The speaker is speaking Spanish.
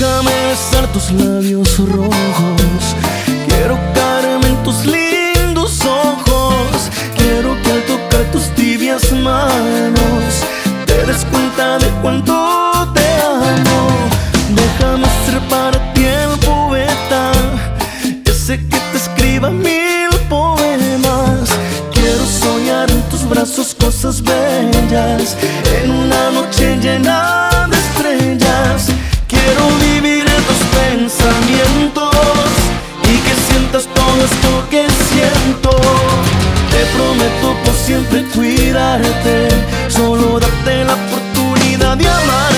Déjame besar tus labios rojos. Quiero caerme en tus lindos ojos. Quiero que al tocar tus tibias manos te des cuenta de cuánto te amo. Déjame ser para ti el poeta, ese que te escriba 1000 poemas. Quiero soñar en tus brazos cosas bellas, en una noche llena de estrellas. Quiero vivir en tus pensamientos y que sientas todo esto que siento. Te prometo por siempre cuidarte, solo darte la oportunidad de amar.